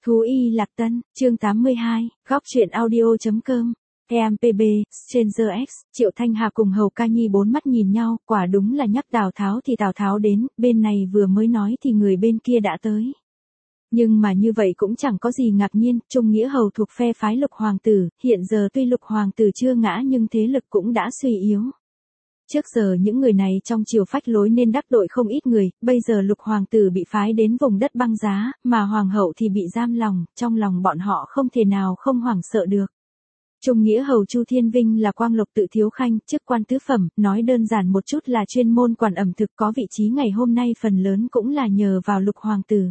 Thú y Lạc Tân, chương 82, góc truyện audio.com, EMPB, Stranger X, Triệu Thanh Hà cùng Hầu Ca Nhi bốn mắt nhìn nhau, quả đúng là nhắc Tào Tháo thì Tào Tháo đến, bên này vừa mới nói thì người bên kia đã tới. Nhưng mà như vậy cũng chẳng có gì ngạc nhiên, Trung Nghĩa Hầu thuộc phe phái Lục Hoàng tử, hiện giờ tuy Lục Hoàng tử chưa ngã nhưng thế lực cũng đã suy yếu. Trước giờ những người này trong triều phách lối nên đắc tội không ít người, bây giờ Lục Hoàng tử bị phái đến vùng đất băng giá, mà Hoàng hậu thì bị giam lòng, trong lòng bọn họ không thể nào không hoảng sợ được. Trung Nghĩa Hầu Chu Thiên Vinh là Quang Lộc Tự Thiếu Khanh, chức quan tứ phẩm, nói đơn giản một chút là chuyên môn quản ẩm thực, có vị trí ngày hôm nay phần lớn cũng là nhờ vào Lục Hoàng tử.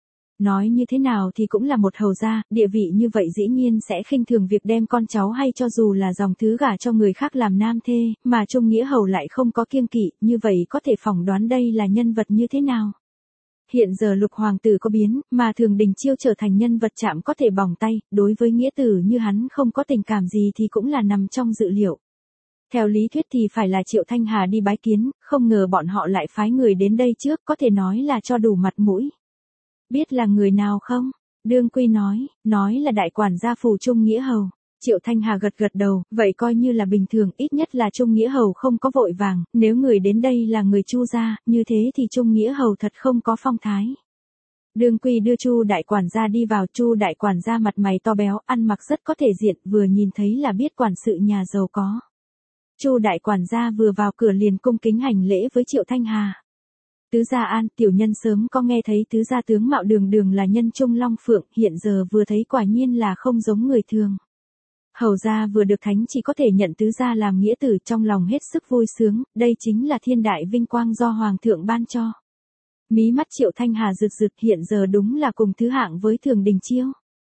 Nói như thế nào thì cũng là một hầu gia, địa vị như vậy dĩ nhiên sẽ khinh thường việc đem con cháu hay cho dù là dòng thứ gả cho người khác làm nam thê, mà Trung Nghĩa Hầu lại không có kiêng kỵ, như vậy có thể phỏng đoán đây là nhân vật như thế nào. Hiện giờ Lục Hoàng tử có biến, mà Thường Đình Chiêu trở thành nhân vật chạm có thể bỏng tay, đối với nghĩa tử như hắn không có tình cảm gì thì cũng là nằm trong dự liệu. Theo lý thuyết thì phải là Triệu Thanh Hà đi bái kiến, không ngờ bọn họ lại phái người đến đây trước, có thể nói là cho đủ mặt mũi. Biết là người nào không? Đương Quy nói là đại quản gia phủ Trung Nghĩa Hầu. Triệu Thanh Hà gật gật đầu, vậy coi như là bình thường, ít nhất là Trung Nghĩa Hầu không có vội vàng, nếu người đến đây là người Chu gia, như thế thì Trung Nghĩa Hầu thật không có phong thái. Đương Quy đưa Chu đại quản gia đi vào, Chu đại quản gia mặt mày to béo, ăn mặc rất có thể diện, vừa nhìn thấy là biết quản sự nhà giàu có. Chu đại quản gia vừa vào cửa liền cung kính hành lễ với Triệu Thanh Hà. Tứ gia an, tiểu nhân sớm có nghe thấy tứ gia tướng mạo đường đường là nhân trung long phượng, hiện giờ vừa thấy quả nhiên là không giống người thường. Hầu gia vừa được thánh chỉ có thể nhận tứ gia làm nghĩa tử, trong lòng hết sức vui sướng, đây chính là thiên đại vinh quang do hoàng thượng ban cho. Mí mắt Triệu Thanh Hà rực rực, hiện giờ đúng là cùng thứ hạng với Thường Đình Chiêu.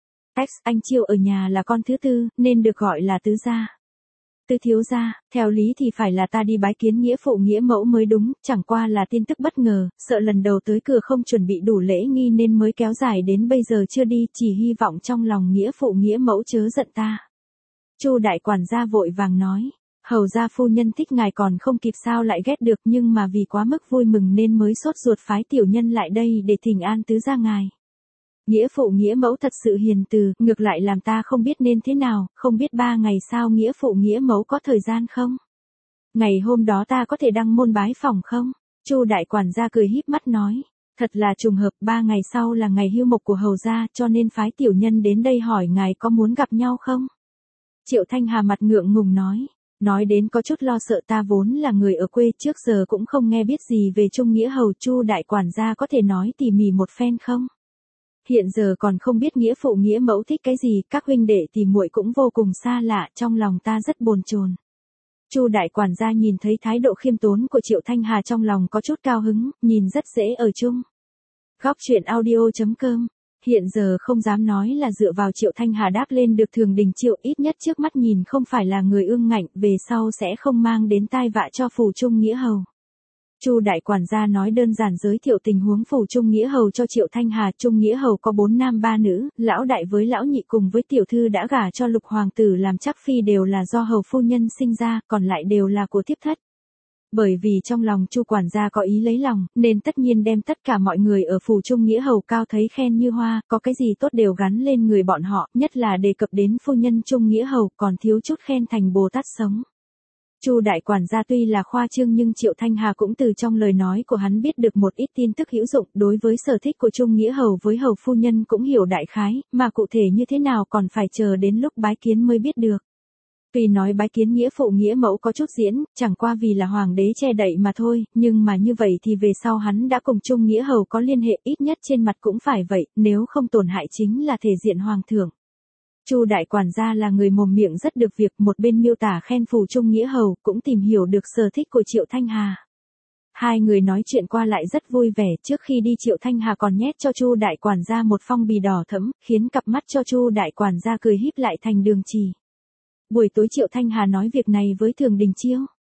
Anh Chiêu ở nhà là con thứ tư, nên được gọi là tứ gia. Tứ thiếu gia, theo lý thì phải là ta đi bái kiến nghĩa phụ nghĩa mẫu mới đúng, chẳng qua là tin tức bất ngờ, sợ lần đầu tới cửa không chuẩn bị đủ lễ nghi nên mới kéo dài đến bây giờ chưa đi, chỉ hy vọng trong lòng nghĩa phụ nghĩa mẫu chớ giận ta. Chu đại quản gia vội vàng nói, hầu gia phu nhân thích ngài còn không kịp sao lại ghét được, nhưng mà vì quá mức vui mừng nên mới sốt ruột phái tiểu nhân lại đây để thỉnh an tứ gia ngài. Nghĩa phụ nghĩa mẫu thật sự hiền từ, ngược lại làm ta không biết nên thế nào, không biết 3 ngày sau nghĩa phụ nghĩa mẫu có thời gian không? Ngày hôm đó ta có thể đăng môn bái phỏng không? Chu đại quản gia cười híp mắt nói, thật là trùng hợp, 3 ngày sau là ngày hưu mộc của hầu gia, cho nên phái tiểu nhân đến đây hỏi ngài có muốn gặp nhau không? Triệu Thanh Hà mặt ngượng ngùng nói đến có chút lo sợ, ta vốn là người ở quê, trước giờ cũng không nghe biết gì về Trung Nghĩa Hầu. Chu đại quản gia có thể nói tỉ mỉ một phen không? Hiện giờ còn không biết nghĩa phụ nghĩa mẫu thích cái gì, các huynh đệ thì muội cũng vô cùng xa lạ, trong lòng ta rất bồn chồn. Chu đại quản gia nhìn thấy thái độ khiêm tốn của Triệu Thanh Hà trong lòng có chút cao hứng, nhìn rất dễ ở chung. Góc truyện audio.com, hiện giờ không dám nói là dựa vào Triệu Thanh Hà đáp lên được Thường Đình Chiêu, ít nhất trước mắt nhìn không phải là người ương ngạnh, về sau sẽ không mang đến tai vạ cho phủ Trung Nghĩa Hầu. Chu đại quản gia nói đơn giản giới thiệu tình huống phủ Trung Nghĩa Hầu cho Triệu Thanh Hà. Trung Nghĩa Hầu có 4 nam 3 nữ, lão đại với lão nhị cùng với tiểu thư đã gả cho Lục Hoàng tử làm chắc phi đều là do hầu phu nhân sinh ra, còn lại đều là của thiếp thất. Bởi vì trong lòng Chu quản gia có ý lấy lòng, nên tất nhiên đem tất cả mọi người ở phủ Trung Nghĩa Hầu cao thấy khen như hoa, có cái gì tốt đều gắn lên người bọn họ, nhất là đề cập đến phu nhân Trung Nghĩa Hầu, còn thiếu chút khen thành Bồ Tát sống. Chu đại quản gia tuy là khoa trương nhưng Triệu Thanh Hà cũng từ trong lời nói của hắn biết được một ít tin tức hữu dụng, đối với sở thích của Trung Nghĩa Hầu với hầu phu nhân cũng hiểu đại khái, mà cụ thể như thế nào còn phải chờ đến lúc bái kiến mới biết được. Tuy nói bái kiến nghĩa phụ nghĩa mẫu có chút diễn, chẳng qua vì là hoàng đế che đậy mà thôi, nhưng mà như vậy thì về sau hắn đã cùng Trung Nghĩa Hầu có liên hệ, ít nhất trên mặt cũng phải vậy, nếu không tổn hại chính là thể diện hoàng thượng. Chu đại quản gia là người mồm miệng rất được việc, một bên miêu tả khen phủ Trung Nghĩa Hầu, cũng tìm hiểu được sở thích của Triệu Thanh Hà. Hai người nói chuyện qua lại rất vui vẻ, trước khi đi Triệu Thanh Hà còn nhét cho Chu đại quản gia một phong bì đỏ thẫm, khiến cặp mắt cho Chu đại quản gia cười híp lại thành đường chỉ. Buổi tối Triệu Thanh Hà nói việc này với Thường Đình Chiêu.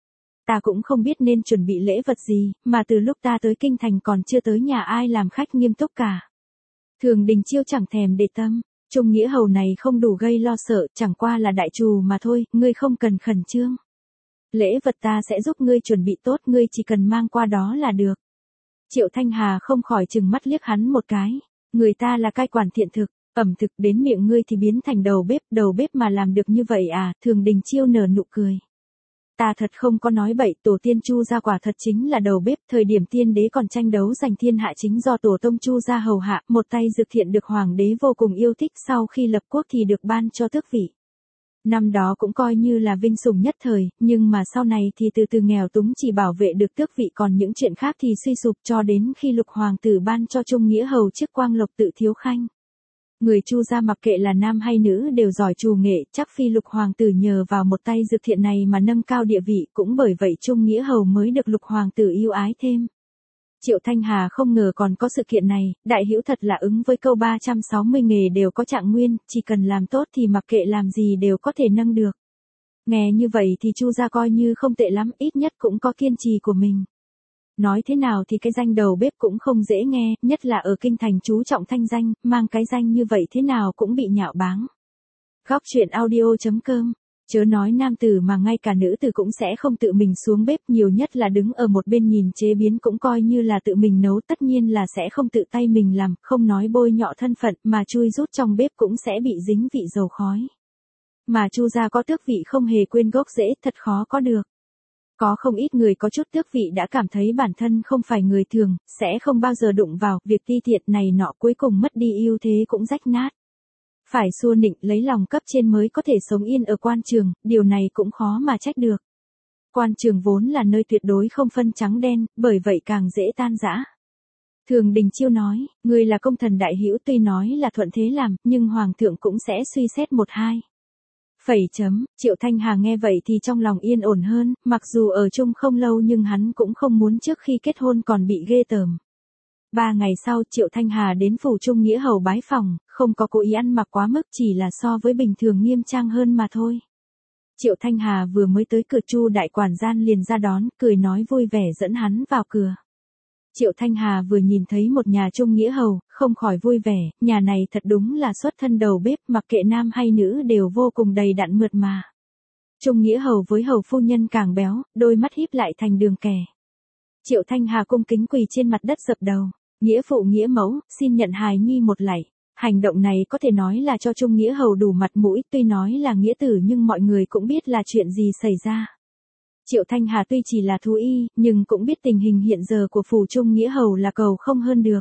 Ta cũng không biết nên chuẩn bị lễ vật gì, mà từ lúc ta tới kinh thành còn chưa tới nhà ai làm khách nghiêm túc cả. Thường Đình Chiêu chẳng thèm để tâm. Trung Nghĩa Hầu này không đủ gây lo sợ, chẳng qua là đại trù mà thôi, ngươi không cần khẩn trương. Lễ vật ta sẽ giúp ngươi chuẩn bị tốt, ngươi chỉ cần mang qua đó là được. Triệu Thanh Hà không khỏi trừng mắt liếc hắn một cái, người ta là cai quản thiện thực, Ẩm thực đến miệng ngươi thì biến thành đầu bếp mà làm được như vậy à, Thường Đình Chiêu nở nụ cười. Ta thật không có nói bậy, tổ tiên Chu gia quả thật chính là đầu bếp, thời điểm tiên đế còn tranh đấu giành thiên hạ chính do tổ tông Chu gia hầu hạ, một tay dược thiện được hoàng đế vô cùng yêu thích, sau khi lập quốc thì được ban cho tước vị. Năm đó cũng coi như là vinh sủng nhất thời, nhưng mà sau này thì từ từ nghèo túng, chỉ bảo vệ được tước vị, còn những chuyện khác thì suy sụp, cho đến khi Lục hoàng tử ban cho Trung Nghĩa hầu chức Quang Lộc Tự thiếu khanh. Người Chu gia mặc kệ là nam hay nữ đều giỏi trù nghệ, chắc phi Lục hoàng tử nhờ vào một tay dược thiện này mà nâng cao địa vị, cũng bởi vậy Trung Nghĩa hầu mới được Lục hoàng tử yêu ái thêm. Triệu Thanh Hà không ngờ còn có sự kiện này, đại hữu thật là ứng với câu 360 nghề đều có trạng nguyên, chỉ cần làm tốt thì mặc kệ làm gì đều có thể nâng được. Nghe như vậy thì Chu gia coi như không tệ lắm, ít nhất cũng có kiên trì của mình. Nói thế nào thì cái danh đầu bếp cũng không dễ nghe, nhất là ở kinh thành chú trọng thanh danh, mang cái danh như vậy thế nào cũng bị nhạo báng. Góc truyện audio.com. Chớ nói nam tử mà ngay cả nữ tử cũng sẽ không tự mình xuống bếp, nhiều nhất là đứng ở một bên nhìn chế biến, cũng coi như là tự mình nấu, tất nhiên là sẽ không tự tay mình làm, không nói bôi nhọ thân phận, mà chui rút trong bếp cũng sẽ bị dính vị dầu khói. Mà Chu gia có tước vị không hề quên gốc rễ, thật khó có được. Có không ít người có chút tước vị đã cảm thấy bản thân không phải người thường, sẽ không bao giờ đụng vào, việc ti tiện này nọ cuối cùng mất đi ưu thế cũng rách nát. Phải xua nịnh lấy lòng cấp trên mới có thể sống yên ở quan trường, điều này cũng khó mà trách được. Quan trường vốn là nơi tuyệt đối không phân trắng đen, bởi vậy càng dễ tan rã. Thường Đình Chiêu nói, người là công thần đại hữu, tuy nói là thuận thế làm, nhưng hoàng thượng cũng sẽ suy xét một hai. Triệu Thanh Hà nghe vậy thì trong lòng yên ổn hơn, mặc dù ở chung không lâu nhưng hắn cũng không muốn trước khi kết hôn còn bị ghê tởm. 3 ngày sau, Triệu Thanh Hà đến phủ Trung Nghĩa hầu bái phòng, không có cố ý ăn mặc quá mức, chỉ là so với bình thường nghiêm trang hơn mà thôi. Triệu Thanh Hà vừa mới tới cửa, Chu đại quản gian liền ra đón, cười nói vui vẻ dẫn hắn vào cửa. Triệu Thanh Hà vừa nhìn thấy một nhà Trung Nghĩa hầu, không khỏi vui vẻ, nhà này thật đúng là xuất thân đầu bếp, mặc kệ nam hay nữ đều vô cùng đầy đặn mượt mà. Trung Nghĩa hầu với hầu phu nhân càng béo, đôi mắt híp lại thành đường kẻ. Triệu Thanh Hà cung kính quỳ trên mặt đất dập đầu, nghĩa phụ nghĩa mẫu, xin nhận hài nhi một lạy. Hành động này có thể nói là cho Trung Nghĩa hầu đủ mặt mũi, tuy nói là nghĩa tử nhưng mọi người cũng biết là chuyện gì xảy ra. Triệu Thanh Hà tuy chỉ là thú y, nhưng cũng biết tình hình hiện giờ của phủ Trung Nghĩa hầu là cầu không hơn được.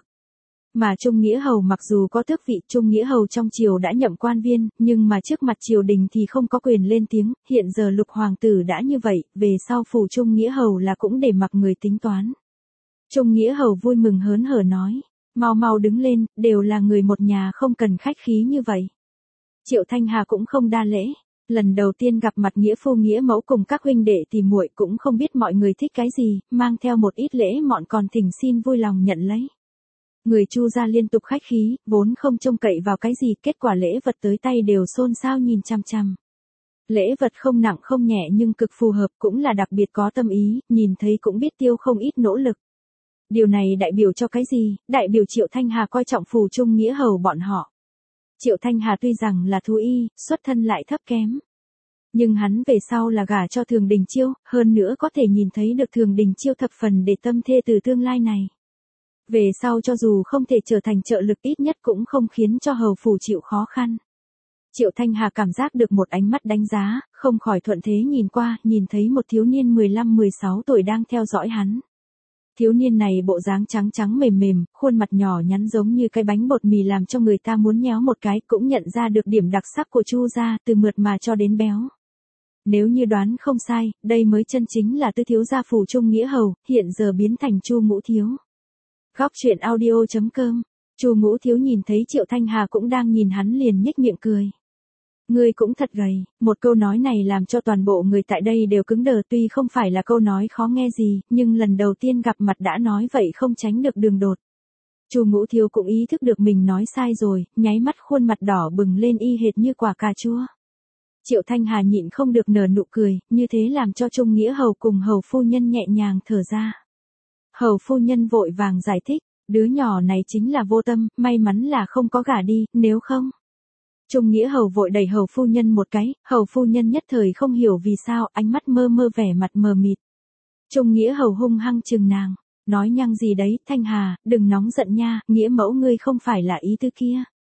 Mà Trung Nghĩa hầu mặc dù có tước vị, Trung Nghĩa hầu trong triều đã nhậm quan viên, nhưng mà trước mặt triều đình thì không có quyền lên tiếng, hiện giờ Lục hoàng tử đã như vậy, về sau phủ Trung Nghĩa hầu là cũng để mặc người tính toán. Trung Nghĩa hầu vui mừng hớn hở nói, mau mau đứng lên, đều là người một nhà, không cần khách khí như vậy. Triệu Thanh Hà cũng không đa lễ. Lần đầu tiên gặp mặt nghĩa phu nghĩa mẫu cùng các huynh đệ thì muội cũng không biết mọi người thích cái gì, mang theo một ít lễ mọn còn thỉnh xin vui lòng nhận lấy. Người Chu gia liên tục khách khí, vốn không trông cậy vào cái gì, kết quả lễ vật tới tay đều xôn xao nhìn chằm chằm. Lễ vật không nặng không nhẹ nhưng cực phù hợp, cũng là đặc biệt có tâm ý, nhìn thấy cũng biết tiêu không ít nỗ lực. Điều này đại biểu cho cái gì? Đại biểu Triệu Thanh Hà coi trọng phủ Trung Nghĩa hầu bọn họ. Triệu Thanh Hà tuy rằng là thú y, xuất thân lại thấp kém. Nhưng hắn về sau là gả cho Thường Đình Chiêu, hơn nữa có thể nhìn thấy được Thường Đình Chiêu thập phần để tâm thê từ tương lai này. Về sau cho dù không thể trở thành trợ lực, ít nhất cũng không khiến cho hầu phủ chịu khó khăn. Triệu Thanh Hà cảm giác được một ánh mắt đánh giá, không khỏi thuận thế nhìn qua, nhìn thấy một thiếu niên 15-16 tuổi đang theo dõi hắn. Thiếu niên này bộ dáng trắng trắng mềm mềm, khuôn mặt nhỏ nhắn giống như cái bánh bột mì làm cho người ta muốn nhéo một cái, cũng nhận ra được điểm đặc sắc của Chu gia, từ mượt mà cho đến béo. Nếu như đoán không sai, đây mới chân chính là Tư thiếu gia phủ Trung Nghĩa hầu, hiện giờ biến thành Chu Ngũ thiếu. Góc truyện audio.com. Chu Ngũ thiếu nhìn thấy Triệu Thanh Hà cũng đang nhìn hắn liền nhếch miệng cười. Ngươi cũng thật gầy, một câu nói này làm cho toàn bộ người tại đây đều cứng đờ, tuy không phải là câu nói khó nghe gì, nhưng lần đầu tiên gặp mặt đã nói vậy không tránh được đường đột. Chu Ngũ thiếu cũng ý thức được mình nói sai rồi, nháy mắt khuôn mặt đỏ bừng lên y hệt như quả cà chua. Triệu Thanh Hà nhịn không được nở nụ cười, như thế làm cho Trung Nghĩa hầu cùng hầu phu nhân nhẹ nhàng thở ra. Hầu phu nhân vội vàng giải thích, đứa nhỏ này chính là vô tâm, may mắn là không có gả đi, nếu không. Trung Nghĩa hầu vội đẩy hầu phu nhân một cái, hầu phu nhân nhất thời không hiểu vì sao, ánh mắt mơ mơ vẻ mặt mờ mịt. Trung Nghĩa hầu hung hăng chừng nàng, nói nhăng gì đấy, Thanh Hà, đừng nóng giận nha, nghĩa mẫu ngươi không phải là ý tư kia.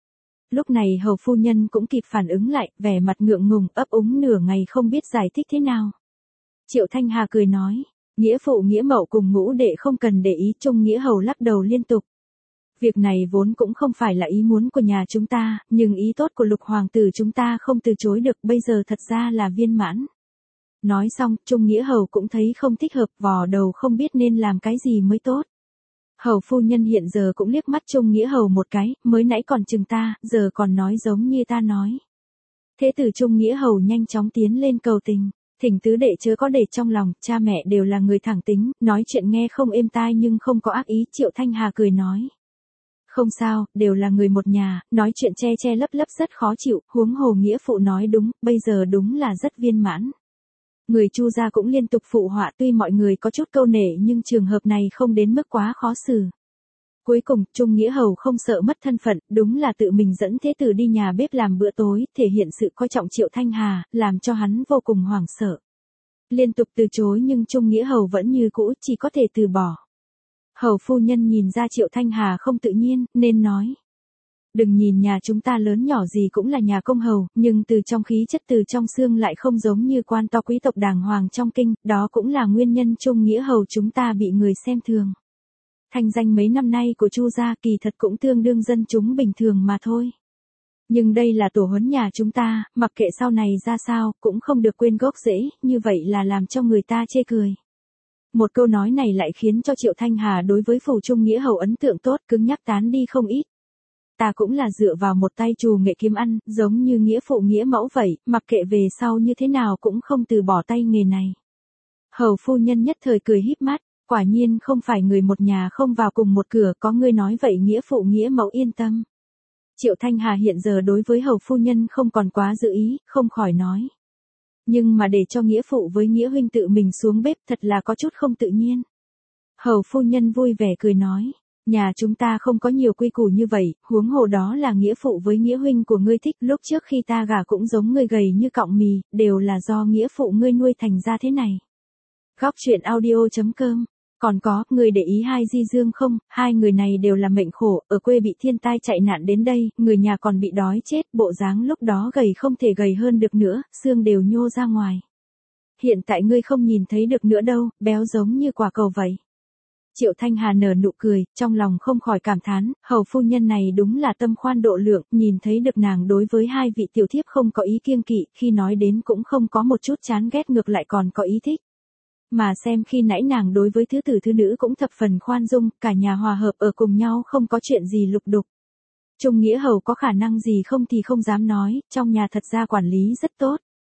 Lúc này hầu phu nhân cũng kịp phản ứng lại, vẻ mặt ngượng ngùng ấp úng nửa ngày không biết giải thích thế nào. Triệu Thanh Hà cười nói, nghĩa phụ nghĩa mẫu cùng ngũ đệ không cần để ý. Trung nghĩa hầu lắc đầu liên tục. Việc này vốn cũng không phải là ý muốn của nhà chúng ta, nhưng ý tốt của lục hoàng tử chúng ta không từ chối được, bây giờ thật ra là viên mãn. Nói xong, Trung nghĩa hầu cũng thấy không thích hợp, vò đầu không biết nên làm cái gì mới tốt. Hầu phu nhân hiện giờ cũng liếc mắt Trung nghĩa hầu một cái, mới nãy còn chừng ta, giờ còn nói giống như ta nói. Thế tử Trung nghĩa hầu nhanh chóng tiến lên cầu tình. Thỉnh tứ đệ chớ có để trong lòng, cha mẹ đều là người thẳng tính, nói chuyện nghe không êm tai nhưng không có ác ý. Triệu Thanh Hà cười nói. Không sao, đều là người một nhà, nói chuyện che che lấp lấp rất khó chịu, huống hồ nghĩa phụ nói đúng, bây giờ đúng là rất viên mãn. Người Chu gia cũng liên tục phụ họa, tuy mọi người có chút câu nể nhưng trường hợp này không đến mức quá khó xử. Cuối cùng, Trung nghĩa hầu không sợ mất thân phận, đúng là tự mình dẫn thế tử đi nhà bếp làm bữa tối, thể hiện sự coi trọng Triệu Thanh Hà, làm cho hắn vô cùng hoảng sợ. Liên tục từ chối nhưng Trung nghĩa hầu vẫn như cũ, chỉ có thể từ bỏ. Hầu phu nhân nhìn ra Triệu Thanh Hà không tự nhiên, nên nói. Đừng nhìn nhà chúng ta lớn nhỏ gì cũng là nhà công hầu, nhưng từ trong khí chất từ trong xương lại không giống như quan to quý tộc đàng hoàng trong kinh, đó cũng là nguyên nhân Trung nghĩa hầu chúng ta bị người xem thường. Thanh danh mấy năm nay của Chu gia kỳ thật cũng tương đương dân chúng bình thường mà thôi. Nhưng đây là tổ huấn nhà chúng ta, mặc kệ sau này ra sao, cũng không được quên gốc rễ, như vậy là làm cho người ta chê cười. Một câu nói này lại khiến cho Triệu Thanh Hà đối với phủ Trung nghĩa hầu ấn tượng tốt, cứng nhắc tán đi không ít. Ta cũng là dựa vào một tay trù nghệ kiếm ăn, giống như nghĩa phụ nghĩa mẫu vậy, mặc kệ về sau như thế nào cũng không từ bỏ tay nghề này. Hầu phu nhân nhất thời cười híp mắt, quả nhiên không phải người một nhà không vào cùng một cửa, có người nói vậy nghĩa phụ nghĩa mẫu yên tâm. Triệu Thanh Hà hiện giờ đối với hầu phu nhân không còn quá giữ ý, không khỏi nói. Nhưng mà để cho nghĩa phụ với nghĩa huynh tự mình xuống bếp thật là có chút không tự nhiên. Hầu phu nhân vui vẻ cười nói. Nhà chúng ta không có nhiều quy củ như vậy, huống hồ đó là nghĩa phụ với nghĩa huynh của ngươi thích, lúc trước khi ta gả cũng giống ngươi gầy như cọng mì, đều là do nghĩa phụ ngươi nuôi thành ra thế này. Góc truyện audio.com. Còn có, người để ý hai Di Dương không, hai người này đều là mệnh khổ, ở quê bị thiên tai chạy nạn đến đây, người nhà còn bị đói chết, bộ dáng lúc đó gầy không thể gầy hơn được nữa, xương đều nhô ra ngoài. Hiện tại ngươi không nhìn thấy được nữa đâu, béo giống như quả cầu vậy. Triệu Thanh Hà nở nụ cười, trong lòng không khỏi cảm thán, hầu phu nhân này đúng là tâm khoan độ lượng, nhìn thấy được nàng đối với hai vị tiểu thiếp không có ý kiêng kỵ, khi nói đến cũng không có một chút chán ghét, ngược lại còn có ý thích. Mà xem khi nãy nàng đối với thứ tử thứ nữ cũng thập phần khoan dung, cả nhà hòa hợp ở cùng nhau không có chuyện gì lục đục. Trung nghĩa hầu có khả năng gì không thì không dám nói, trong nhà thật ra quản lý rất tốt.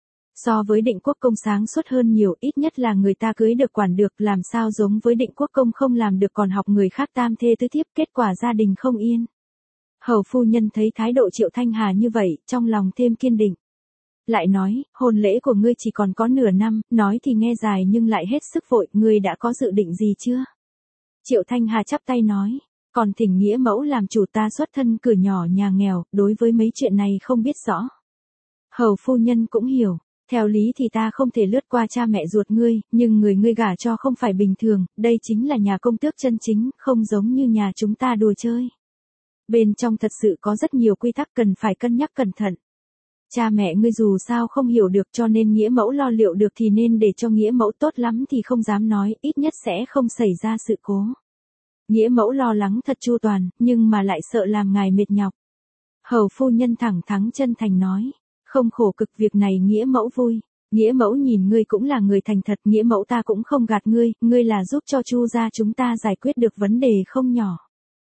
So với Định Quốc Công sáng suốt hơn nhiều, ít nhất là người ta cưới được quản được, làm sao giống với Định Quốc Công không làm được còn học người khác tam thê tứ thiếp, kết quả gia đình không yên. Hầu phu nhân thấy thái độ Triệu Thanh Hà như vậy, trong lòng thêm kiên định. Lại nói, hôn lễ của ngươi chỉ còn có nửa năm, nói thì nghe dài nhưng lại hết sức vội, ngươi đã có dự định gì chưa? Triệu Thanh Hà chắp tay nói, còn thỉnh nghĩa mẫu làm chủ, ta xuất thân cửa nhỏ nhà nghèo, đối với mấy chuyện này không biết rõ. Hầu phu nhân cũng hiểu. Theo lý thì ta không thể lướt qua cha mẹ ruột ngươi, nhưng người ngươi gả cho không phải bình thường, đây chính là nhà công tước chân chính, không giống như nhà chúng ta đùa chơi. Bên trong thật sự có rất nhiều quy tắc cần phải cân nhắc cẩn thận. Cha mẹ ngươi dù sao không hiểu được, cho nên nghĩa mẫu lo liệu được thì nên để cho nghĩa mẫu, tốt lắm thì không dám nói, ít nhất sẽ không xảy ra sự cố. Nghĩa mẫu lo lắng thật chu toàn, nhưng mà lại sợ làm ngài mệt nhọc. Hầu phu nhân thẳng thắn chân thành nói. Không khổ cực, việc này nghĩa mẫu vui. Nghĩa mẫu nhìn ngươi cũng là người thành thật, nghĩa mẫu ta cũng không gạt ngươi, ngươi là giúp cho Chu gia chúng ta giải quyết được vấn đề không nhỏ.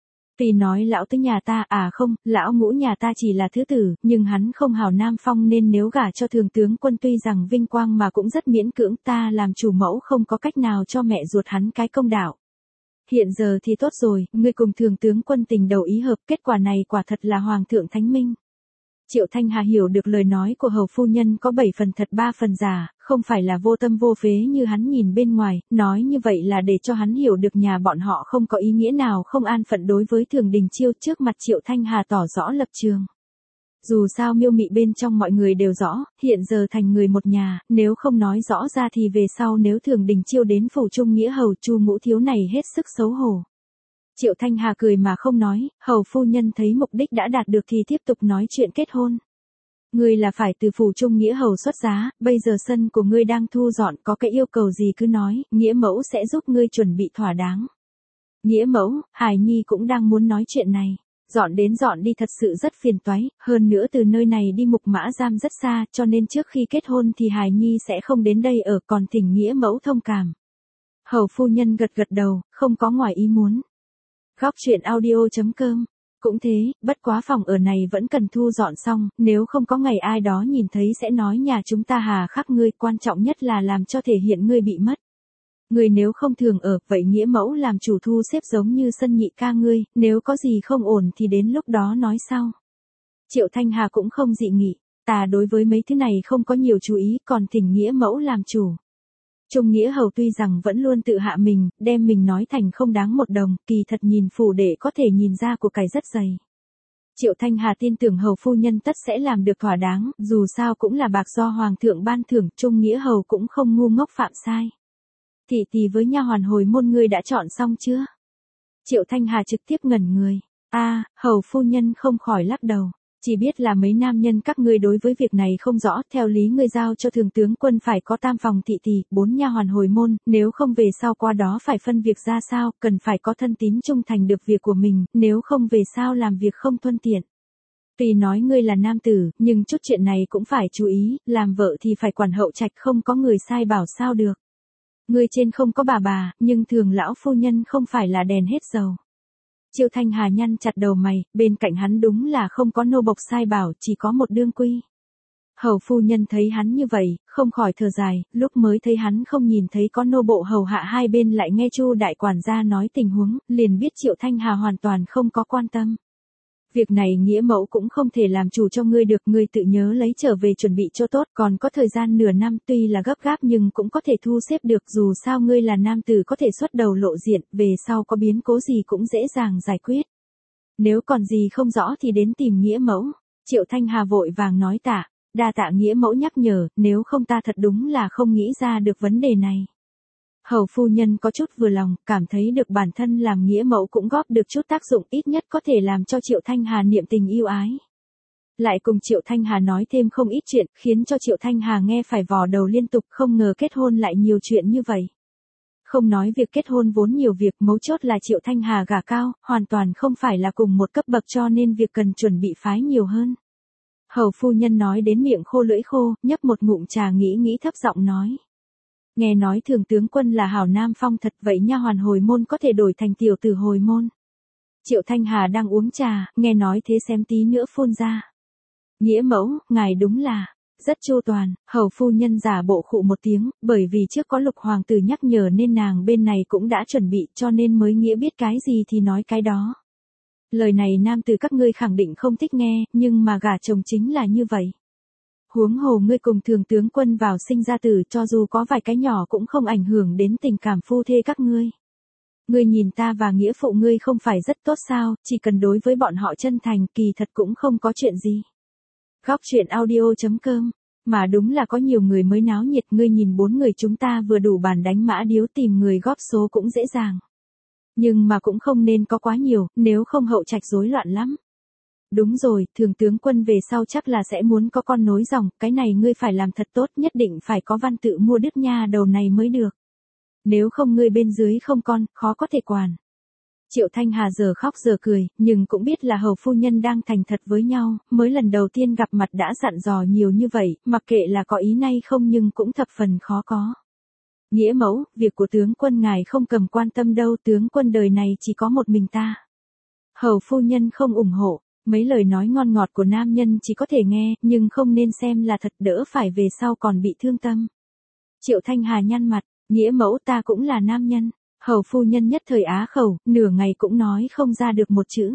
Vì nói lão tứ nhà ta, không, lão ngũ nhà ta chỉ là thứ tử, nhưng hắn không hảo nam phong nên nếu gả cho thường tướng quân tuy rằng vinh quang mà cũng rất miễn cưỡng, ta làm chủ mẫu không có cách nào cho mẹ ruột hắn cái công đạo. Hiện giờ thì tốt rồi, ngươi cùng thường tướng quân tình đầu ý hợp, kết quả này quả thật là hoàng thượng thánh minh. Triệu Thanh Hà hiểu được lời nói của hầu phu nhân có 7 phần thật 3 phần giả, không phải là vô tâm vô phế như hắn nhìn bên ngoài, nói như vậy là để cho hắn hiểu được nhà bọn họ không có ý nghĩa nào không an phận đối với Thường Đình Chiêu. Trước mặt Triệu Thanh Hà tỏ rõ lập trường. Dù sao miêu mị bên trong mọi người đều rõ, hiện giờ thành người một nhà, nếu không nói rõ ra thì về sau nếu Thường Đình Chiêu đến phủ Trung nghĩa hầu Chu ngũ thiếu này hết sức xấu hổ. Triệu Thanh Hà cười mà không nói, hầu phu nhân thấy mục đích đã đạt được thì tiếp tục nói chuyện kết hôn. Ngươi là phải từ phủ trung nghĩa hầu xuất giá, bây giờ sân của ngươi đang thu dọn, có cái yêu cầu gì cứ nói, nghĩa mẫu sẽ giúp ngươi chuẩn bị thỏa đáng. Nghĩa mẫu, Hải Nhi cũng đang muốn nói chuyện này. Dọn đến dọn đi thật sự rất phiền toái, hơn nữa từ nơi này đi Mục Mã Giam rất xa, cho nên trước khi kết hôn thì Hải Nhi sẽ không đến đây ở, còn thỉnh nghĩa mẫu thông cảm. Hầu phu nhân gật gật đầu, không có ngoài ý muốn. Góc truyện audio.com. Cũng thế, bất quá phòng ở này vẫn cần thu dọn xong, nếu không có ngày ai đó nhìn thấy sẽ nói nhà chúng ta hà khắc ngươi, quan trọng nhất là làm cho thể hiện ngươi bị mất. Ngươi nếu không thường ở, vậy nghĩa mẫu làm chủ thu xếp giống như sân nhị ca ngươi, nếu có gì không ổn thì đến lúc đó nói sau. Triệu Thanh Hà cũng không dị nghị, ta đối với mấy thứ này không có nhiều chú ý, còn thỉnh nghĩa mẫu làm chủ. Trung nghĩa hầu tuy rằng vẫn luôn tự hạ mình, đem mình nói thành không đáng một đồng, kỳ thật nhìn phủ để có thể nhìn ra của cải rất dày. Triệu Thanh Hà tin tưởng hầu phu nhân tất sẽ làm được thỏa đáng, dù sao cũng là bạc do hoàng thượng ban thưởng, Trung nghĩa hầu cũng không ngu ngốc phạm sai. Thị tỳ với nha hoàn hồi môn ngươi đã chọn xong chưa? Triệu Thanh Hà trực tiếp ngẩn người. Hầu phu nhân không khỏi lắc đầu. Chỉ biết là mấy nam nhân các ngươi đối với việc này không rõ, theo lý ngươi giao cho thường tướng quân phải có tam phòng thị tỳ, 4 nha hoàn hồi môn, nếu không về sau qua đó phải phân việc ra sao, cần phải có thân tín trung thành được việc của mình, nếu không về sau làm việc không thuận tiện. Tuy nói ngươi là nam tử, nhưng chút chuyện này cũng phải chú ý, làm vợ thì phải quản hậu trạch, không có người sai bảo sao được. Ngươi trên không có bà, nhưng thường lão phu nhân không phải là đèn hết dầu. Triệu Thanh Hà nhăn chặt đầu mày, bên cạnh hắn đúng là không có nô bộc sai bảo, chỉ có một đương quy. Hầu phu nhân thấy hắn như vậy, không khỏi thở dài, lúc mới thấy hắn không nhìn thấy có nô bộ hầu hạ hai bên lại nghe Chu đại quản gia nói tình huống, liền biết Triệu Thanh Hà hoàn toàn không có quan tâm. Việc này nghĩa mẫu cũng không thể làm chủ cho ngươi được, ngươi tự nhớ lấy trở về chuẩn bị cho tốt, còn có thời gian nửa năm, tuy là gấp gáp nhưng cũng có thể thu xếp được, dù sao ngươi là nam tử có thể xuất đầu lộ diện, về sau có biến cố gì cũng dễ dàng giải quyết. Nếu còn gì không rõ thì đến tìm nghĩa mẫu. Triệu Thanh Hà vội vàng nói đa tạ nghĩa mẫu nhắc nhở, nếu không ta thật đúng là không nghĩ ra được vấn đề này. Hầu phu nhân có chút vừa lòng, cảm thấy được bản thân làm nghĩa mẫu cũng góp được chút tác dụng, ít nhất có thể làm cho Triệu Thanh Hà niệm tình yêu ái. Lại cùng Triệu Thanh Hà nói thêm không ít chuyện, khiến cho Triệu Thanh Hà nghe phải vò đầu liên tục, không ngờ kết hôn lại nhiều chuyện như vậy. Không nói việc kết hôn vốn nhiều việc, mấu chốt là Triệu Thanh Hà gả cao, hoàn toàn không phải là cùng một cấp bậc, cho nên việc cần chuẩn bị phái nhiều hơn. Hầu phu nhân nói đến miệng khô lưỡi khô, nhấp một ngụm trà nghĩ thấp giọng nói. Nghe nói thường tướng quân là hảo nam phong thật, vậy nha hoàn hồi môn có thể đổi thành tiểu tử hồi môn. Triệu Thanh Hà đang uống trà, nghe nói thế xém tí nữa phun ra. Nghĩa mẫu, ngài đúng là rất chu toàn. Hầu phu nhân giả bộ khụ một tiếng, bởi vì trước có Lục hoàng tử nhắc nhở nên nàng bên này cũng đã chuẩn bị, cho nên mới nghĩa biết cái gì thì nói cái đó. Lời này nam tử các ngươi khẳng định không thích nghe, nhưng mà gả chồng chính là như vậy. Huống hồ ngươi cùng thường tướng quân vào sinh ra tử, cho dù có vài cái nhỏ cũng không ảnh hưởng đến tình cảm phu thê các ngươi. Ngươi nhìn ta và nghĩa phụ ngươi không phải rất tốt sao, chỉ cần đối với bọn họ chân thành, kỳ thật cũng không có chuyện gì. Góc truyện audio.com. Mà đúng là có nhiều người mới náo nhiệt, ngươi nhìn 4 người chúng ta vừa đủ bàn đánh mã điếu, tìm người góp số cũng dễ dàng. Nhưng mà cũng không nên có quá nhiều, nếu không hậu trạch rối loạn lắm. Đúng rồi, thường tướng quân về sau chắc là sẽ muốn có con nối dòng, cái này ngươi phải làm thật tốt, nhất định phải có văn tự mua đứt nha đầu này mới được. Nếu không ngươi bên dưới không con, khó có thể quản. Triệu Thanh Hà giờ khóc giờ cười, nhưng cũng biết là hầu phu nhân đang thành thật với nhau, mới lần đầu tiên gặp mặt đã dặn dò nhiều như vậy, mặc kệ là có ý nay không nhưng cũng thập phần khó có. Nghĩa mẫu, việc của tướng quân ngài không cầm quan tâm đâu, tướng quân đời này chỉ có một mình ta. Hầu phu nhân không ủng hộ. Mấy lời nói ngon ngọt của nam nhân chỉ có thể nghe, nhưng không nên xem là thật, đỡ phải về sau còn bị thương tâm. Triệu Thanh Hà nhăn mặt, nghĩa mẫu ta cũng là nam nhân. Hầu phu nhân nhất thời á khẩu, nửa ngày cũng nói không ra được một chữ.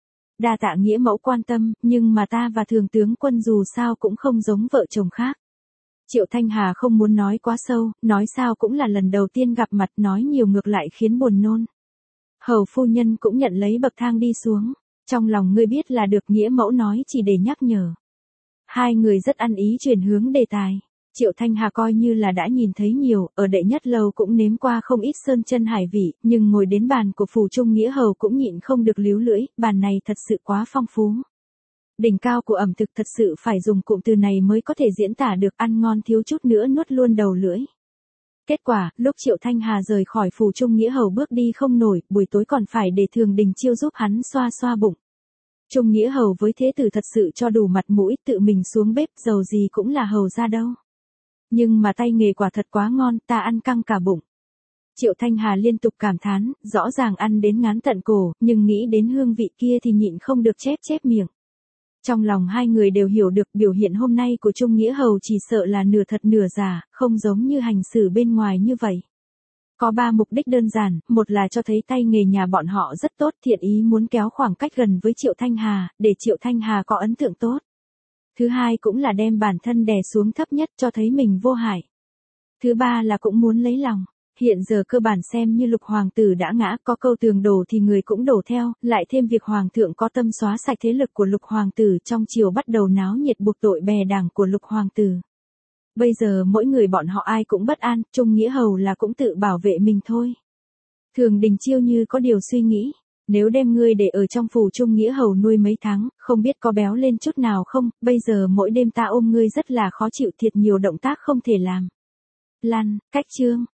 Đa tạ nghĩa mẫu quan tâm, nhưng mà ta và thường tướng quân dù sao cũng không giống vợ chồng khác. Triệu Thanh Hà không muốn nói quá sâu, nói sao cũng là lần đầu tiên gặp mặt, nói nhiều ngược lại khiến buồn nôn. Hầu phu nhân cũng nhận lấy bậc thang đi xuống. Trong lòng ngươi biết là được, nghĩa mẫu nói chỉ để nhắc nhở. Hai người rất ăn ý chuyển hướng đề tài. Triệu Thanh Hà coi như là đã nhìn thấy nhiều, ở đệ nhất lầu cũng nếm qua không ít sơn chân hải vị, nhưng ngồi đến bàn của phủ Trung Nghĩa Hầu cũng nhịn không được líu lưỡi, bàn này thật sự quá phong phú. Đỉnh cao của ẩm thực thật sự phải dùng cụm từ này mới có thể diễn tả được, ăn ngon thiếu chút nữa nuốt luôn đầu lưỡi. Kết quả, lúc Triệu Thanh Hà rời khỏi phủ Trung Nghĩa Hầu bước đi không nổi, buổi tối còn phải để Thường Đình Chiêu giúp hắn xoa xoa bụng. Trung Nghĩa Hầu với thế tử thật sự cho đủ mặt mũi, tự mình xuống bếp, dầu gì cũng là hầu ra đâu. Nhưng mà tay nghề quả thật quá ngon, ta ăn căng cả bụng. Triệu Thanh Hà liên tục cảm thán, rõ ràng ăn đến ngán tận cổ, nhưng nghĩ đến hương vị kia thì nhịn không được chép miệng. Trong lòng hai người đều hiểu được biểu hiện hôm nay của Trung Nghĩa Hầu chỉ sợ là nửa thật nửa giả, không giống như hành xử bên ngoài như vậy. Có 3 mục đích đơn giản, một là cho thấy tay nghề nhà bọn họ rất tốt, thiện ý muốn kéo khoảng cách gần với Triệu Thanh Hà, để Triệu Thanh Hà có ấn tượng tốt. Thứ hai cũng là đem bản thân đè xuống thấp nhất cho thấy mình vô hại. Thứ ba là cũng muốn lấy lòng. Hiện giờ cơ bản xem như Lục hoàng tử đã ngã, có câu tường đổ thì người cũng đổ theo, lại thêm việc hoàng thượng có tâm xóa sạch thế lực của Lục hoàng tử, trong triều bắt đầu náo nhiệt buộc tội bè đảng của Lục hoàng tử. Bây giờ mỗi người bọn họ ai cũng bất an, Trung Nghĩa Hầu là cũng tự bảo vệ mình thôi. Thường Đình Chiêu như có điều suy nghĩ, nếu đem ngươi để ở trong phủ Trung Nghĩa Hầu nuôi mấy tháng, không biết có béo lên chút nào không, bây giờ mỗi đêm ta ôm ngươi rất là khó chịu, thiệt nhiều động tác không thể làm. Lăn, cách chương.